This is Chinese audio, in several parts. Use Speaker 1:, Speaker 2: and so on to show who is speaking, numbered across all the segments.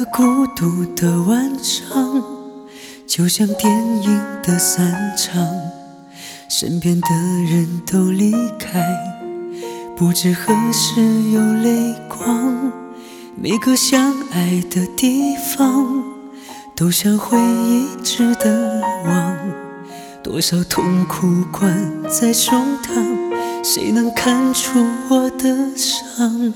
Speaker 1: 个孤独的晚上，就像电影的散场，身边的人都离开，不知何时有泪光。每个相爱的地方，都像回忆值得忘。多少痛苦关在胸膛，谁能看出我的伤？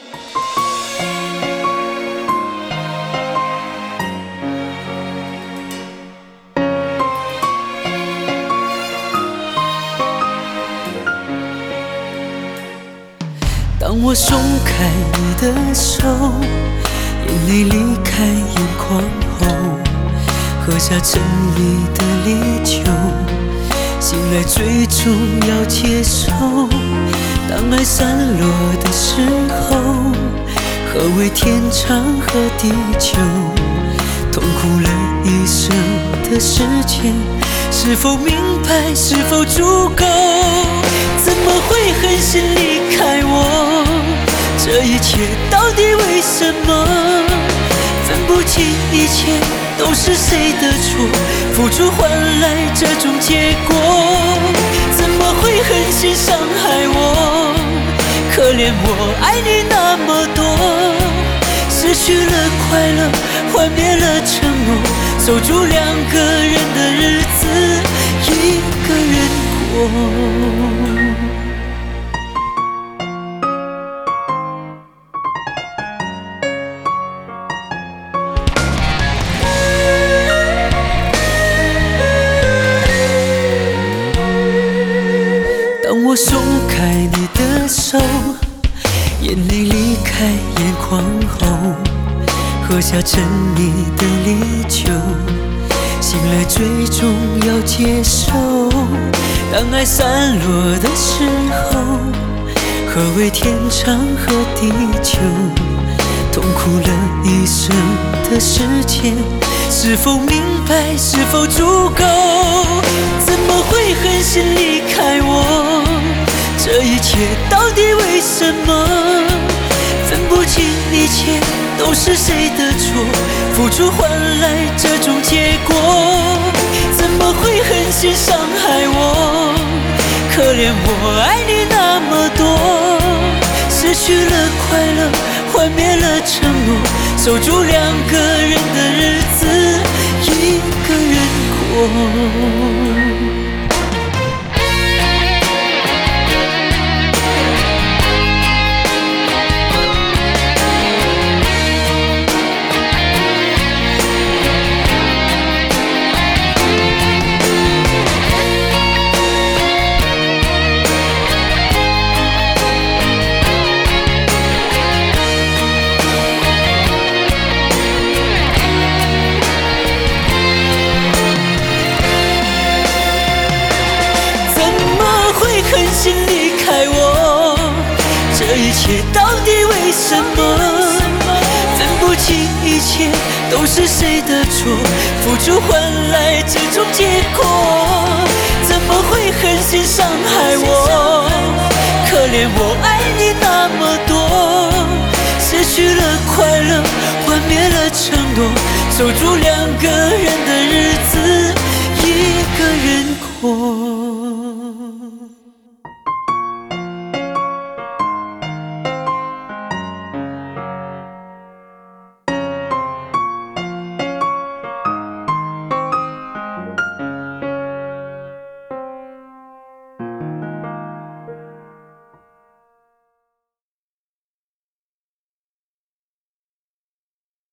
Speaker 1: 当我松开你的手，眼泪离开眼眶后，喝下沉溺的烈酒，醒来最终要接受。当爱散落的时候，何谓天长和地久？痛苦了一生的时间，是否明白，是否足够？怎么会狠心离开我？这一切到底为什么？分不清一切都是谁的错，付出换来这种结果。怎么会狠心伤害我？可怜我爱你那么多，失去了快乐，幻灭了承诺，守住两个人的日子，一个人过。当我松开你的手，眼泪离开眼眶后，喝下沉溺的烈酒，醒来最终要接受。当爱散落的时候，何谓天长和地久？痛苦了一生的时间，是否明白，是否足够？怎么会狠心离开我？这一切到底为什么？分不清一切都是谁的错，付出换来这种结果。怎么会狠心伤害我？可怜我爱你那么多，失去了快乐，幻灭了承诺，守住两个人的日子，一个人过。狠心离开我，这一切到底为什么？分不清一切都是谁的错，付出换来这种结果。怎么会狠心伤害我？可怜我爱你那么多，失去了快乐，幻灭了承诺，守住两个人的日子，一个人过。